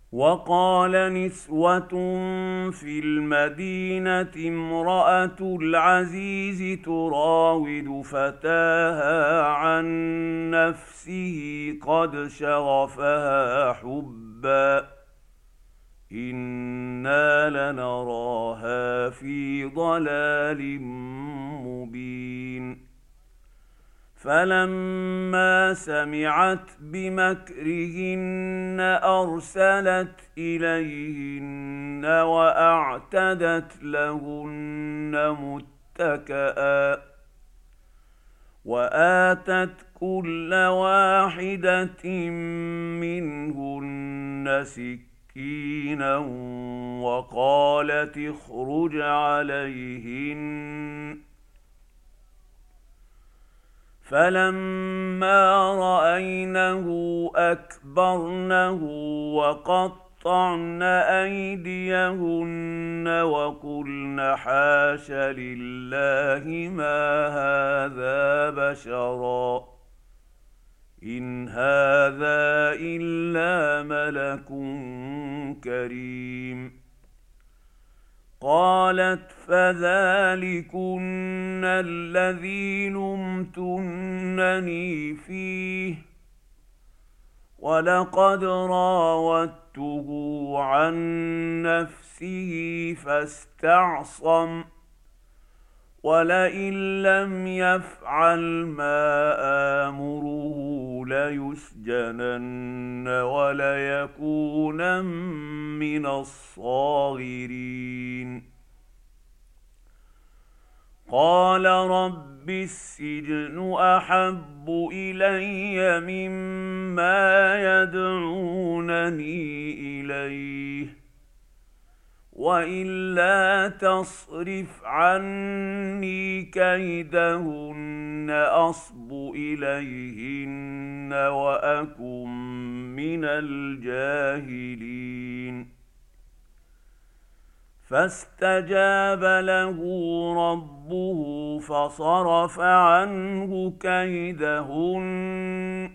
وقال نسوة في المدينة امرأة العزيز تراود فتاها عن نفسه قد شغفها حبا إنا لنراها في ضلال مبين. فلما سمعت بمكرهن أرسلت إليهن وأعتدت لهن متكئا وآتت كل واحدة منهن سكينا وقالت اخرج عليهن. فلما رأينه أكبرنه وقطعن أيديهن وقلن حاش لله ما هذا بشرا إن هذا إلا ملك كريم. قالت فذلكن الذي لمتنني فيه ولقد راودته عن نفسه فاستعصم ولئن لم يفعل ما آمره ليسجنن وليكونن من الصاغرين. قال رب السجن أحب إلي مما يدعونني إليه وإلا تصرف عني كيدهن أصب إليهن وأكن من الجاهلين. فاستجاب له ربه فصرف عنه كيدهن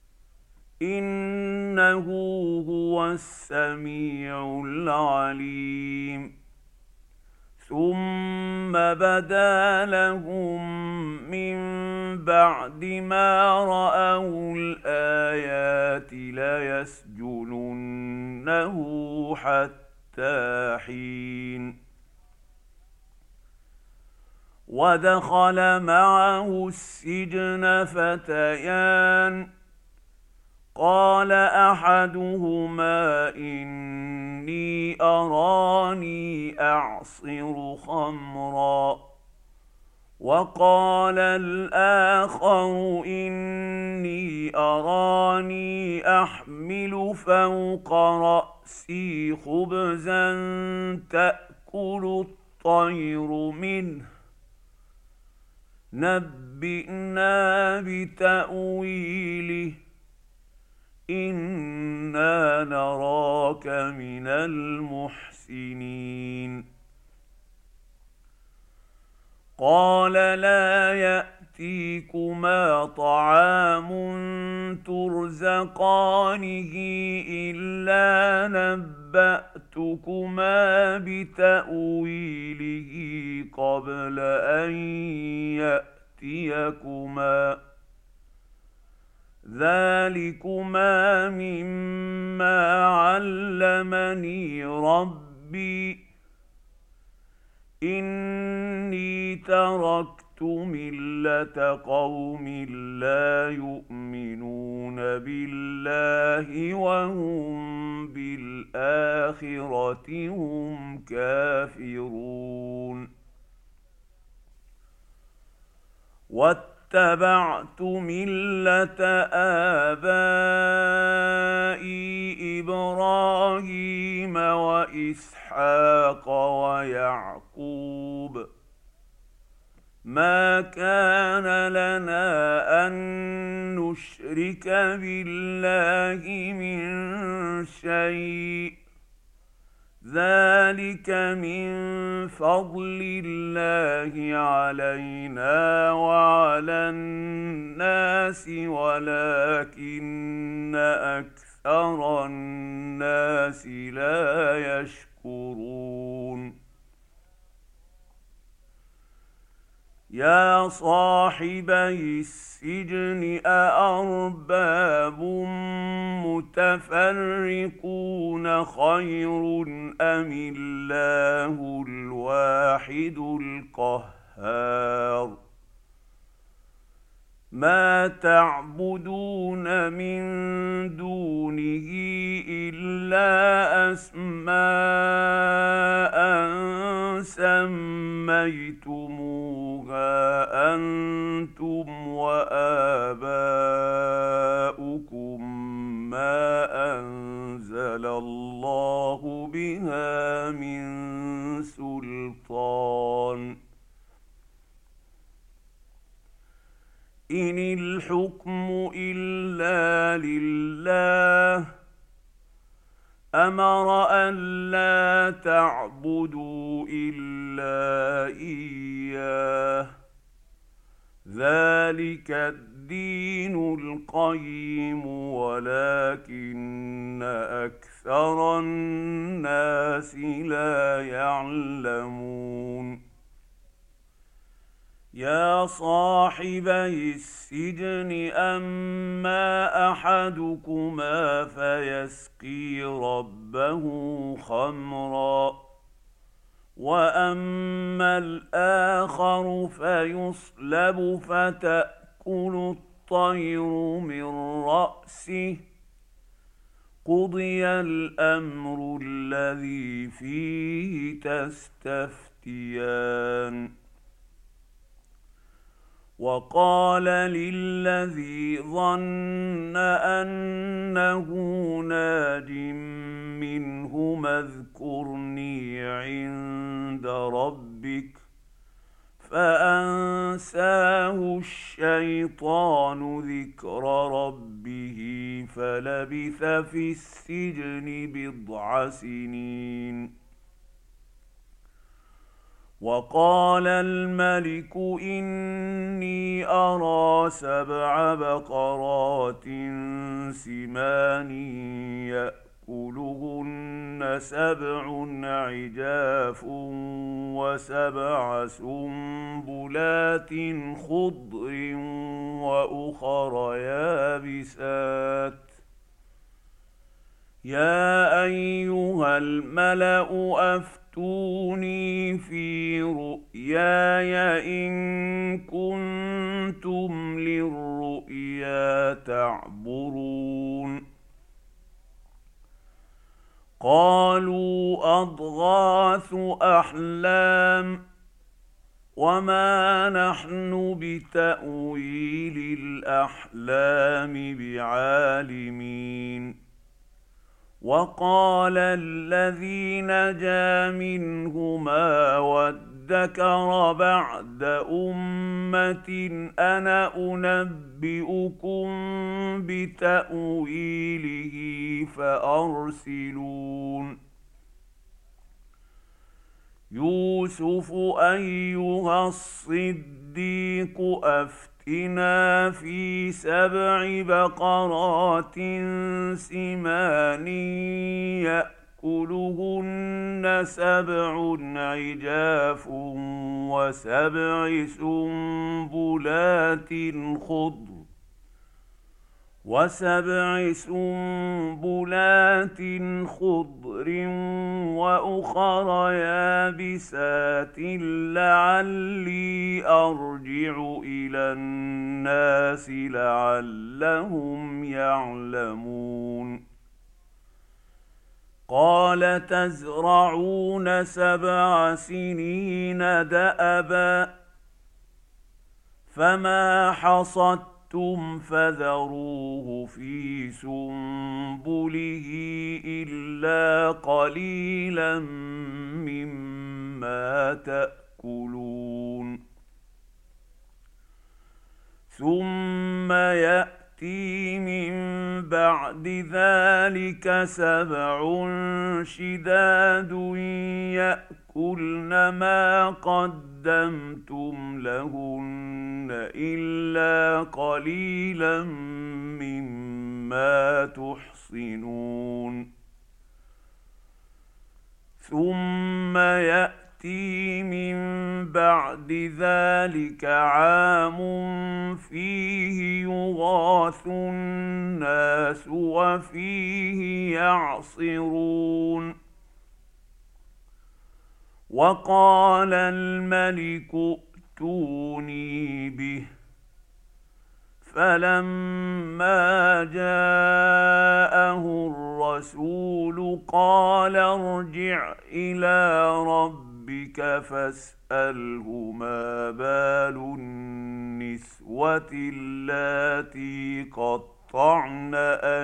إنه هو السميع العليم. ثم بدا لهم من بعد ما رأوا الآيات ليسجننه حتى حين. ودخل معه السجن فتيان قال أحدهما إني أراني أعصر خمرا وقال الآخر إني أراني أحمل فوق رأسي خبزا تأكل الطير منه نبئنا بتأويله إنا نراك من المحسنين. قال لا يأتيكما طعام ترزقانه إلا نبأتكما بتأويله قبل أن يأتيكما ذلكما مما علمني ربي إني تركت ملة قوم لا يؤمنون بالله وهم بالآخرة هم كافرون. واتبعت ملة آبائي إبراهيم وإسحاق ويعقوب ما كان لنا أن نشرك بالله من شيء ذلك من فضل الله علينا وعلى الناس ولكن أكثر أكثر الناس لا يشكرون. يا صاحبي السجن أأرباب متفرقون خير أم الله الواحد القهار. ما تعبدون من دونه إلا أسماء سميتموها أنتم وآباؤكم ما أنزل الله بها من سلطان. إن الحكم إلا لله أمر ألا تعبدوا إلا إياه ذلك الدين القيم ولكن أكثر الناس لا يعلمون. يا صاحبي السجن أما أحدكما فيسقي ربه خمرا وأما الآخر فيصلب فتأكل الطير من رأسه قضي الأمر الذي فيه تستفتيان. وقال للذي ظن أنه ناج منهما اذكرني عند ربك فأنساه الشيطان ذكر ربه فلبث في السجن بضع سنين. وقال الملك إني أرى 7 بقرات سمان يأكلهن 7 عجاف و7 سنبلات خضر وأخر يابسات. يا أيها الملأ أفتوني في رؤياي إن كنتم للرؤيا تعبرون. قالوا أضغاث أحلام وما نحن بتأويل الأحلام بعالمين. وقال الذي نجا منهما وادكر بعد أمة أنا أنبئكم بتأويله فأرسلون. يوسف أيها الصديق أفتنا في 7 بقرات سمان يأكلهن 7 عجاف و7 سنبلات خضر وأخر يابسات لعلي أرجع إلى الناس لعلهم يعلمون. قال تزرعون 7 سنين دأبا فما حصدتم فذروه في سنبله إلا قليلا مما تأكلون. ثم يأتي من بعد ذلك 7 شداد يأكلن ما قدمتم لهن إلا قليلا مما ما تحصنون ثم ياتي من بعد ذلك عام فيه يغاث الناس وفيه يعصرون وقال الملك ائتوني به فلما جاءه الرسول قال ارجع إلى ربك فاسأله ما بال النسوة اللاتي قطعن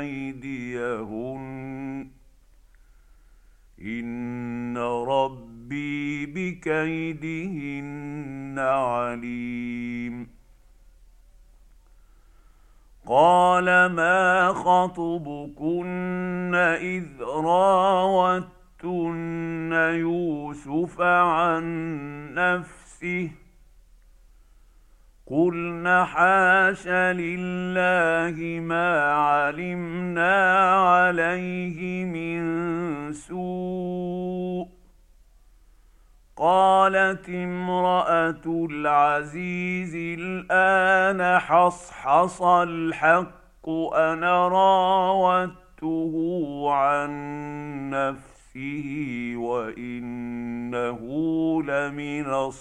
أيديهن إن ربي بكيدهن عليم قال ما خطبكن إذ راوتن يوسف عن نفسه قلن حاش لله ما علمنا عليه من سوء قالت امرأة العزيز الآن حصحص الحق أنا راودته عن نفسه وإنه لمن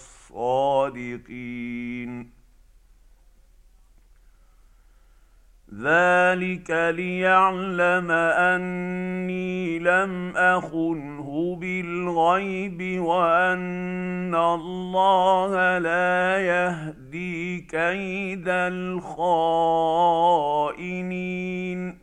الصادقين ذلك ليعلم أني لم أخنه بالغيب وأن الله لا يهدي كيد الخائنين